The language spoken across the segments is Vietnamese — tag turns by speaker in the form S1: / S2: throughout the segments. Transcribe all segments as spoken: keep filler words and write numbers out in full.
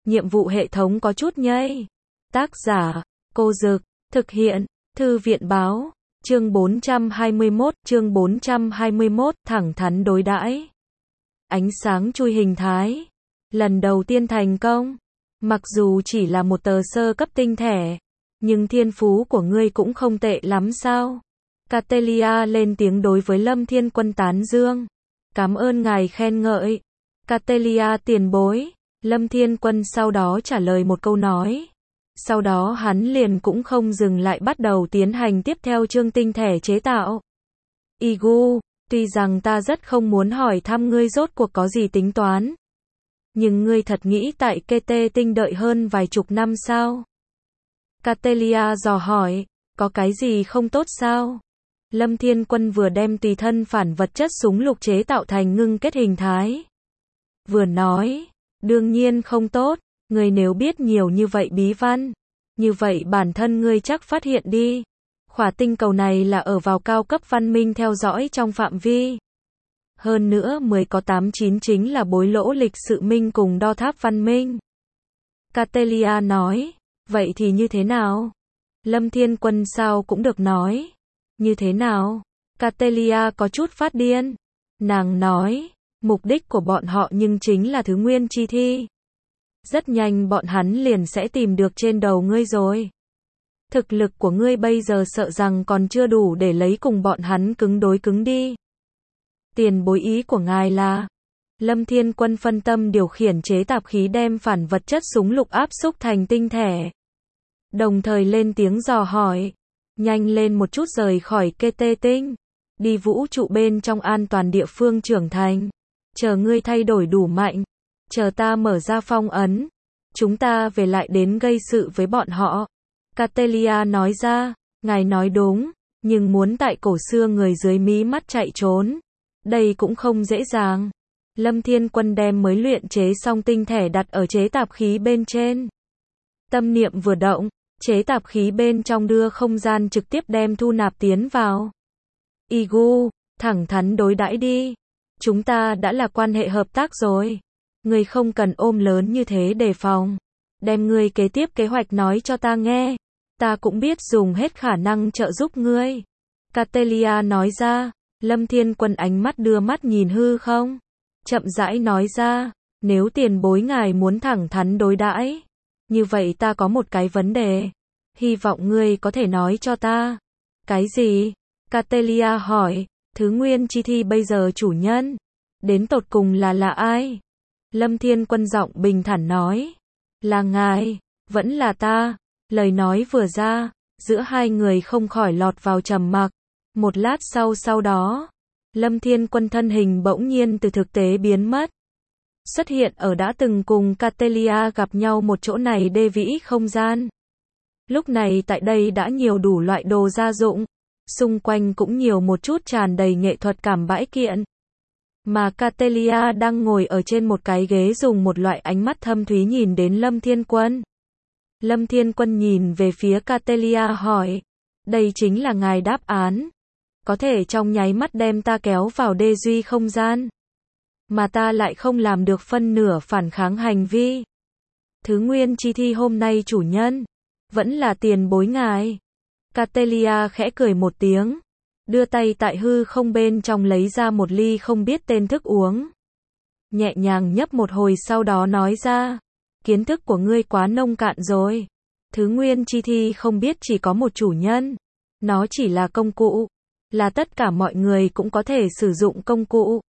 S1: nhiệm vụ hệ thống có chút nhây. Tác giả, Cô Dực, thực hiện, Thư viện Báo, chương bốn trăm hai mươi mốt, chương bốn trăm hai mươi mốt, thẳng thắn đối đãi. Ánh sáng chui hình thái. Lần đầu tiên thành công. Mặc dù chỉ là một tờ sơ cấp tinh thể, nhưng thiên phú của ngươi cũng không tệ lắm sao? Catelia lên tiếng đối với Lâm Thiên Quân tán dương. Cảm ơn ngài khen ngợi. Catelia tiền bối. Lâm Thiên Quân sau đó trả lời một câu nói. Sau đó hắn liền cũng không dừng lại bắt đầu tiến hành tiếp theo chương tinh thể chế tạo. Igu, tuy rằng ta rất không muốn hỏi thăm ngươi rốt cuộc có gì tính toán. Nhưng ngươi thật nghĩ tại kê tê tinh đợi hơn vài chục năm sao? Catelia dò hỏi, có cái gì không tốt sao? Lâm Thiên Quân vừa đem tùy thân phản vật chất súng lục chế tạo thành ngưng kết hình thái. Vừa nói, đương nhiên không tốt, ngươi nếu biết nhiều như vậy bí văn, như vậy bản thân ngươi chắc phát hiện đi. Khỏa tinh cầu này là ở vào cao cấp văn minh theo dõi trong phạm vi. Hơn nữa mười có tám chín chính là bối lỗ lịch sự minh cùng đo tháp văn minh. Catelia nói, vậy thì như thế nào? Lâm Thiên Quân sao cũng được nói. Như thế nào? Catelia có chút phát điên. Nàng nói, mục đích của bọn họ nhưng chính là thứ nguyên chi thi. Rất nhanh bọn hắn liền sẽ tìm được trên đầu ngươi rồi. Thực lực của ngươi bây giờ sợ rằng còn chưa đủ để lấy cùng bọn hắn cứng đối cứng đi. Tiền bối ý của ngài là? Lâm Thiên Quân phân tâm điều khiển chế tạp khí đem phản vật chất súng lục áp xúc thành tinh thể. Đồng thời lên tiếng dò hỏi. Nhanh lên một chút rời khỏi kê tê tinh. Đi vũ trụ bên trong an toàn địa phương trưởng thành. Chờ ngươi thay đổi đủ mạnh. Chờ ta mở ra phong ấn. Chúng ta về lại đến gây sự với bọn họ. Catelia nói ra, ngài nói đúng, nhưng muốn tại cổ xưa người dưới mí mắt chạy trốn. Đây cũng không dễ dàng. Lâm Thiên Quân đem mới luyện chế xong tinh thể đặt ở chế tạp khí bên trên. Tâm niệm vừa động, chế tạp khí bên trong đưa không gian trực tiếp đem thu nạp tiến vào. Igu, thẳng thắn đối đãi đi. Chúng ta đã là quan hệ hợp tác rồi. Ngươi không cần ôm lớn như thế đề phòng. Đem ngươi kế tiếp kế hoạch nói cho ta nghe. Ta cũng biết dùng hết khả năng trợ giúp ngươi. Catelia nói ra. Lâm Thiên Quân ánh mắt đưa mắt nhìn hư không. Chậm rãi nói ra. Nếu tiền bối ngài muốn thẳng thắn đối đãi, như vậy ta có một cái vấn đề. Hy vọng ngươi có thể nói cho ta. Cái gì? Catelia hỏi. Thứ nguyên chi thi bây giờ chủ nhân. Đến tột cùng là là ai? Lâm Thiên Quân giọng bình thản nói. Là ngài. Vẫn là ta. Lời nói vừa ra. Giữa hai người không khỏi lọt vào trầm mặc. Một lát sau sau đó. Lâm Thiên Quân thân hình bỗng nhiên từ thực tế biến mất. Xuất hiện ở đã từng cùng Catelia gặp nhau một chỗ này đê vĩ không gian. Lúc này tại đây đã nhiều đủ loại đồ gia dụng. Xung quanh cũng nhiều một chút tràn đầy nghệ thuật cảm bãi kiện. Mà Catelia đang ngồi ở trên một cái ghế dùng một loại ánh mắt thâm thúy nhìn đến Lâm Thiên Quân. Lâm Thiên Quân nhìn về phía Catelia hỏi. Đây chính là ngài đáp án. Có thể trong nháy mắt đem ta kéo vào đê duy không gian. Mà ta lại không làm được phân nửa phản kháng hành vi. Thứ nguyên chi thi hôm nay chủ nhân. Vẫn là tiền bối ngài. Catelia khẽ cười một tiếng. Đưa tay tại hư không bên trong lấy ra một ly không biết tên thức uống. Nhẹ nhàng nhấp một hồi sau đó nói ra. Kiến thức của ngươi quá nông cạn rồi. Thứ nguyên chi thi không biết chỉ có một chủ nhân. Nó chỉ là công cụ. Là tất cả mọi người cũng có thể sử dụng công cụ.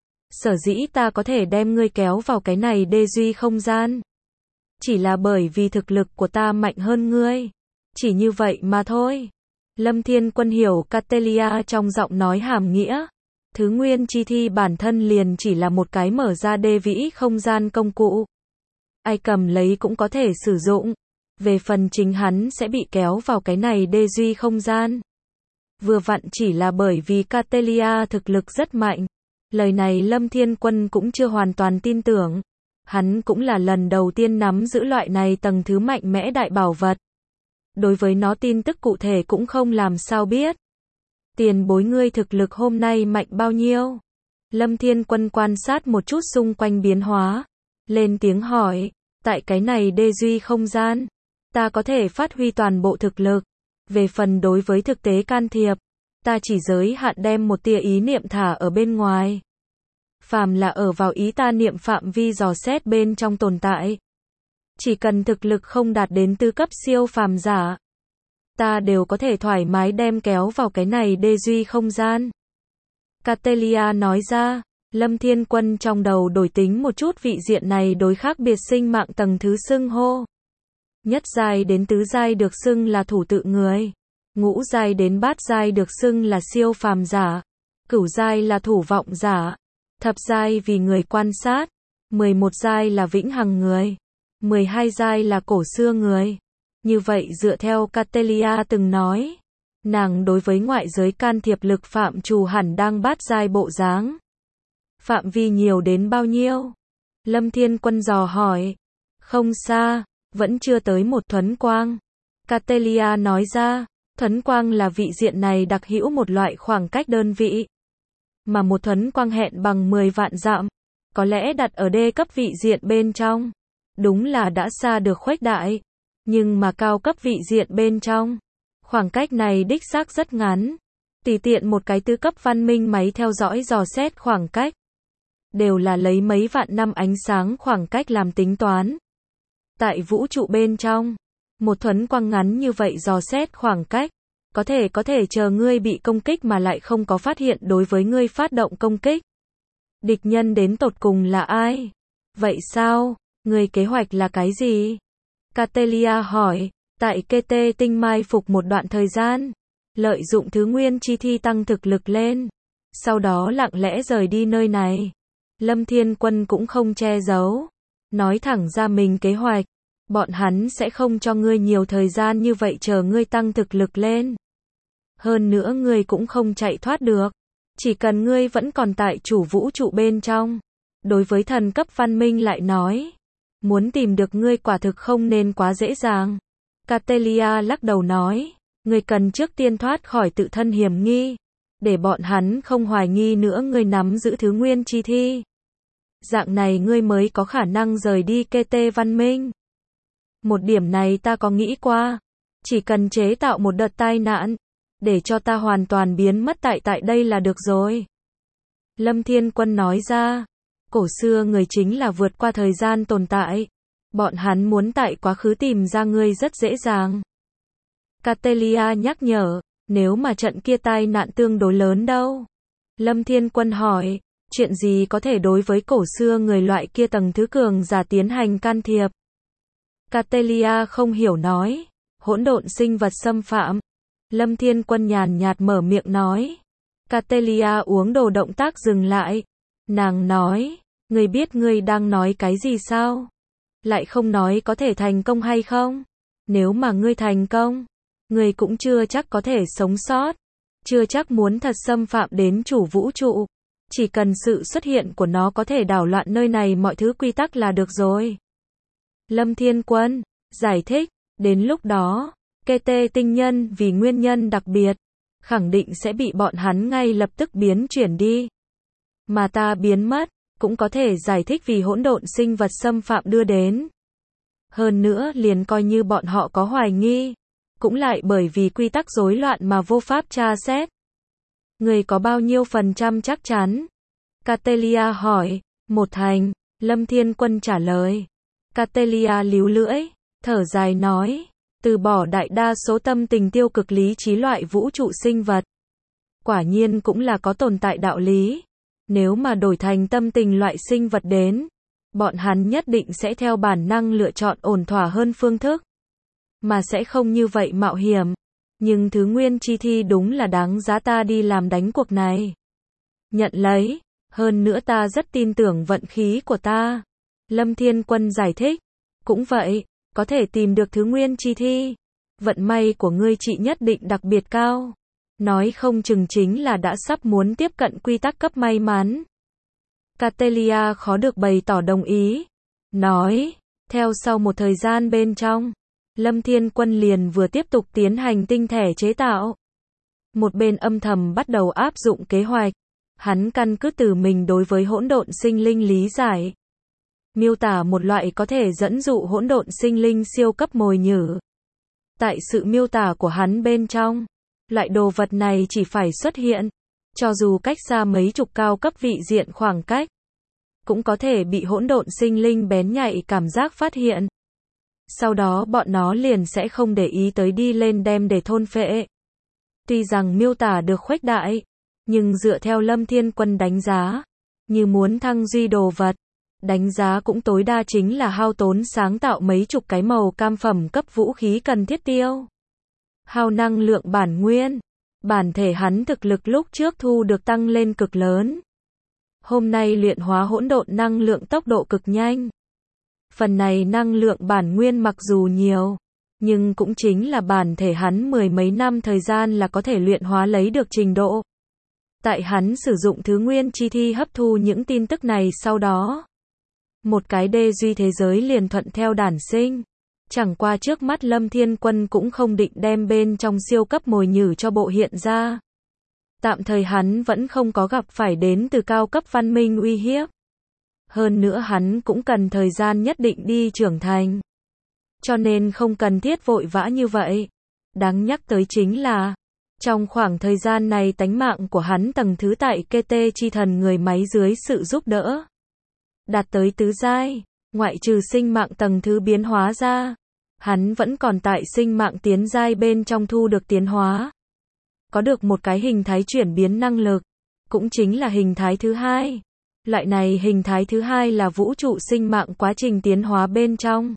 S1: Sở dĩ ta có thể đem ngươi kéo vào cái này đê duy không gian. Chỉ là bởi vì thực lực của ta mạnh hơn ngươi. Chỉ như vậy mà thôi. Lâm Thiên Quân hiểu Catelia trong giọng nói hàm nghĩa. Thứ nguyên chi thi bản thân liền chỉ là một cái mở ra đê vĩ không gian công cụ. Ai cầm lấy cũng có thể sử dụng. Về phần chính hắn sẽ bị kéo vào cái này đê duy không gian. Vừa vặn chỉ là bởi vì Catelia thực lực rất mạnh. Lời này Lâm Thiên Quân cũng chưa hoàn toàn tin tưởng. Hắn cũng là lần đầu tiên nắm giữ loại này tầng thứ mạnh mẽ đại bảo vật. Đối với nó tin tức cụ thể cũng không làm sao biết. Tiền bối ngươi thực lực hôm nay mạnh bao nhiêu? Lâm Thiên Quân quan sát một chút xung quanh biến hóa. Lên tiếng hỏi. Tại cái này đê duy không gian, ta có thể phát huy toàn bộ thực lực. Về phần đối với thực tế can thiệp, ta chỉ giới hạn đem một tia ý niệm thả ở bên ngoài. Phàm là ở vào ý ta niệm phạm vi dò xét bên trong tồn tại. Chỉ cần thực lực không đạt đến tư cấp siêu phàm giả, ta đều có thể thoải mái đem kéo vào cái này đê duy không gian. Catelia nói ra, Lâm Thiên Quân trong đầu đổi tính một chút vị diện này đối khác biệt sinh mạng tầng thứ xưng hô. Nhất giai đến tứ giai được xưng là thủ tự người. Ngũ giai đến bát giai được xưng là siêu phàm giả. Cửu giai là thủ vọng giả. Thập giai vì người quan sát. mười một giai là vĩnh hằng người. mười hai giai là cổ xưa người. Như vậy dựa theo Catelia từng nói, nàng đối với ngoại giới can thiệp lực phạm trù hẳn đang bát giai bộ dáng. Phạm vi nhiều đến bao nhiêu? Lâm Thiên Quân dò hỏi. Không xa, vẫn chưa tới một thuấn quang. Catelia nói ra, thuấn quang là vị diện này đặc hữu một loại khoảng cách đơn vị. Mà một thuấn quang hẹn bằng mười vạn dặm, có lẽ đặt ở đê cấp vị diện bên trong. Đúng là đã xa được khuếch đại. Nhưng mà cao cấp vị diện bên trong, khoảng cách này đích xác rất ngắn. Tùy tiện một cái tứ cấp văn minh máy theo dõi dò xét khoảng cách, đều là lấy mấy vạn năm ánh sáng khoảng cách làm tính toán. Tại vũ trụ bên trong, một thuấn quang ngắn như vậy dò xét khoảng cách, có thể có thể chờ ngươi bị công kích mà lại không có phát hiện đối với ngươi phát động công kích. Địch nhân đến tột cùng là ai? Vậy sao? Ngươi kế hoạch là cái gì? Catelia hỏi, tại kê tê tinh mai phục một đoạn thời gian, lợi dụng thứ nguyên chi thi tăng thực lực lên, sau đó lặng lẽ rời đi nơi này. Lâm Thiên Quân cũng không che giấu, nói thẳng ra mình kế hoạch, bọn hắn sẽ không cho ngươi nhiều thời gian như vậy chờ ngươi tăng thực lực lên. Hơn nữa ngươi cũng không chạy thoát được, chỉ cần ngươi vẫn còn tại chủ vũ trụ bên trong. Đối với thần cấp văn minh lại nói, muốn tìm được ngươi quả thực không nên quá dễ dàng. Catelia lắc đầu nói, ngươi cần trước tiên thoát khỏi tự thân hiểm nghi, để bọn hắn không hoài nghi nữa ngươi nắm giữ thứ nguyên chi thi. Dạng này ngươi mới có khả năng rời đi kê tê văn minh. Một điểm này ta có nghĩ qua, chỉ cần chế tạo một đợt tai nạn, để cho ta hoàn toàn biến mất tại tại đây là được rồi. Lâm Thiên Quân nói ra, cổ xưa người chính là vượt qua thời gian tồn tại. Bọn hắn muốn tại quá khứ tìm ra ngươi rất dễ dàng. Catelia nhắc nhở, nếu mà trận kia tai nạn tương đối lớn đâu? Lâm Thiên Quân hỏi, chuyện gì có thể đối với cổ xưa người loại kia tầng thứ cường giả tiến hành can thiệp? Catelia không hiểu nói, hỗn độn sinh vật xâm phạm. Lâm Thiên Quân nhàn nhạt mở miệng nói. Catelia uống đồ động tác dừng lại. Nàng nói, ngươi biết ngươi đang nói cái gì sao? Lại không nói có thể thành công hay không? Nếu mà ngươi thành công, ngươi cũng chưa chắc có thể sống sót. Chưa chắc muốn thật xâm phạm đến chủ vũ trụ. Chỉ cần sự xuất hiện của nó có thể đảo loạn nơi này mọi thứ quy tắc là được rồi. Lâm Thiên Quân giải thích, đến lúc đó, kê tê tinh nhân vì nguyên nhân đặc biệt, khẳng định sẽ bị bọn hắn ngay lập tức biến chuyển đi. Mà ta biến mất, cũng có thể giải thích vì hỗn độn sinh vật xâm phạm đưa đến. Hơn nữa liền coi như bọn họ có hoài nghi, cũng lại bởi vì quy tắc rối loạn mà vô pháp tra xét. Người có bao nhiêu phần trăm chắc chắn? Catelia hỏi. Một thành, Lâm Thiên Quân trả lời. Catelia líu lưỡi, thở dài nói, từ bỏ đại đa số tâm tình tiêu cực lý trí loại vũ trụ sinh vật. Quả nhiên cũng là có tồn tại đạo lý. Nếu mà đổi thành tâm tình loại sinh vật đến, bọn hắn nhất định sẽ theo bản năng lựa chọn ổn thỏa hơn phương thức, mà sẽ không như vậy mạo hiểm. Nhưng thứ nguyên chi thi đúng là đáng giá ta đi làm đánh cuộc này. Nhận lấy, hơn nữa ta rất tin tưởng vận khí của ta. Lâm Thiên Quân giải thích, cũng vậy, có thể tìm được thứ nguyên chi thi. Vận may của ngươi chị nhất định đặc biệt cao. Nói không chừng chính là đã sắp muốn tiếp cận quy tắc cấp may mắn. Catelia khó được bày tỏ đồng ý. Nói, theo sau một thời gian bên trong, Lâm Thiên Quân liền vừa tiếp tục tiến hành tinh thể chế tạo. Một bên âm thầm bắt đầu áp dụng kế hoạch. Hắn căn cứ từ mình đối với hỗn độn sinh linh lý giải. miêu tả một loại có thể dẫn dụ hỗn độn sinh linh siêu cấp mồi nhử. Tại sự miêu tả của hắn bên trong, loại đồ vật này chỉ phải xuất hiện, cho dù cách xa mấy chục cao cấp vị diện khoảng cách, cũng có thể bị hỗn độn sinh linh bén nhạy cảm giác phát hiện. Sau đó bọn nó liền sẽ không để ý tới đi lên đem để thôn phệ. Tuy rằng miêu tả được khuếch đại, nhưng dựa theo Lâm Thiên Quân đánh giá, như muốn thăng duy đồ vật, đánh giá cũng tối đa chính là hao tốn sáng tạo mấy chục cái màu cam phẩm cấp vũ khí cần thiết tiêu. Hao năng lượng bản nguyên, bản thể hắn thực lực lúc trước thu được tăng lên cực lớn. Hôm nay luyện hóa hỗn độn năng lượng tốc độ cực nhanh. Phần này năng lượng bản nguyên mặc dù nhiều, nhưng cũng chính là bản thể hắn mười mấy năm thời gian là có thể luyện hóa lấy được trình độ. Tại hắn sử dụng thứ nguyên chi thi hấp thu những tin tức này sau đó, một cái đê duy thế giới liền thuận theo đản sinh. Chẳng qua trước mắt Lâm Thiên Quân cũng không định đem bên trong siêu cấp mồi nhử cho bộ hiện ra. Tạm thời hắn vẫn không có gặp phải đến từ cao cấp văn minh uy hiếp. Hơn nữa hắn cũng cần thời gian nhất định đi trưởng thành. Cho nên không cần thiết vội vã như vậy. Đáng nhắc tới chính là, trong khoảng thời gian này tánh mạng của hắn tầng thứ tại kê tê chi thần người máy dưới sự giúp đỡ đạt tới tứ giai, ngoại trừ sinh mạng tầng thứ biến hóa ra, hắn vẫn còn tại sinh mạng tiến giai bên trong thu được tiến hóa. Có được một cái hình thái chuyển biến năng lực, cũng chính là hình thái thứ hai. Loại này hình thái thứ hai là vũ trụ sinh mạng quá trình tiến hóa bên trong.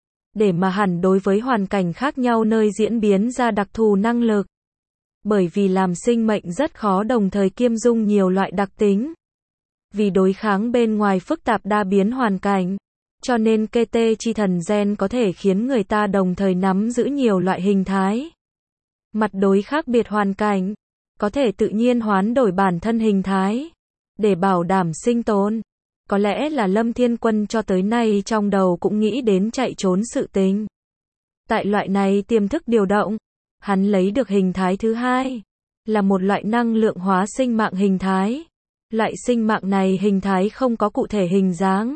S1: Để mà hẳn đối với hoàn cảnh khác nhau nơi diễn biến ra đặc thù năng lực. Bởi vì làm sinh mệnh rất khó đồng thời kiêm dung nhiều loại đặc tính. Vì đối kháng bên ngoài phức tạp đa biến hoàn cảnh, cho nên kê tê chi thần gen có thể khiến người ta đồng thời nắm giữ nhiều loại hình thái. Mặt đối khác biệt hoàn cảnh, có thể tự nhiên hoán đổi bản thân hình thái, để bảo đảm sinh tồn. Có lẽ là Lâm Thiên Quân cho tới nay trong đầu cũng nghĩ đến chạy trốn sự tình. Tại loại này tiềm thức điều động, hắn lấy được hình thái thứ hai, là một loại năng lượng hóa sinh mạng hình thái. Loại sinh mạng này hình thái không có cụ thể hình dáng.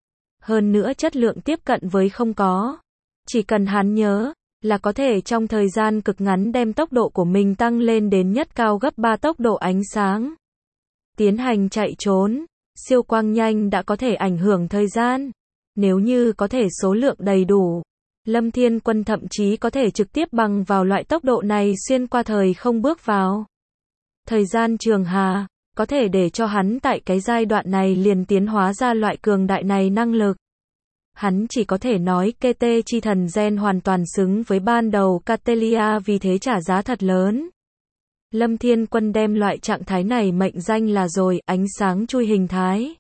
S1: Hơn nữa chất lượng tiếp cận với không có. Chỉ cần hắn nhớ, là có thể trong thời gian cực ngắn đem tốc độ của mình tăng lên đến nhất cao gấp ba tốc độ ánh sáng. Tiến hành chạy trốn, siêu quang nhanh đã có thể ảnh hưởng thời gian. Nếu như có thể số lượng đầy đủ, Lâm Thiên Quân thậm chí có thể trực tiếp bằng vào loại tốc độ này xuyên qua thời không bước vào. Thời gian trường hà, có thể để cho hắn tại cái giai đoạn này liền tiến hóa ra loại cường đại này năng lực. Hắn chỉ có thể nói kê tê chi thần gen hoàn toàn xứng với ban đầu Catelia vì thế trả giá thật lớn. Lâm Thiên Quân đem loại trạng thái này mệnh danh là rồi ánh sáng chui hình thái.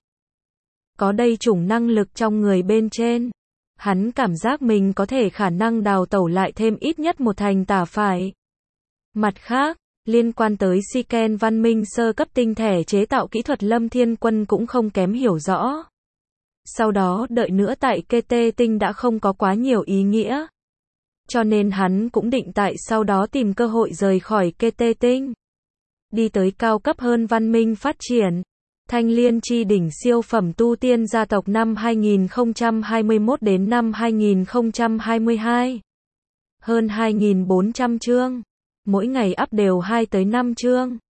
S1: Có đây chủng năng lực trong người bên trên. Hắn cảm giác mình có thể khả năng đào tẩu lại thêm ít nhất một thành tả phải. Mặt khác, liên quan tới Siken văn minh sơ cấp tinh thể chế tạo kỹ thuật Lâm Thiên Quân cũng không kém hiểu rõ. Sau đó đợi nữa tại kê tê tinh đã không có quá nhiều ý nghĩa. Cho nên hắn cũng định tại sau đó tìm cơ hội rời khỏi kê tê tinh. Đi tới cao cấp hơn văn minh phát triển. Thanh Liên chi đỉnh siêu phẩm tu tiên gia tộc năm hai nghìn không trăm hai mươi mốt đến năm hai nghìn không trăm hai mươi hai. Hơn hai nghìn bốn trăm chương. Mỗi ngày up đều hai tới năm chương.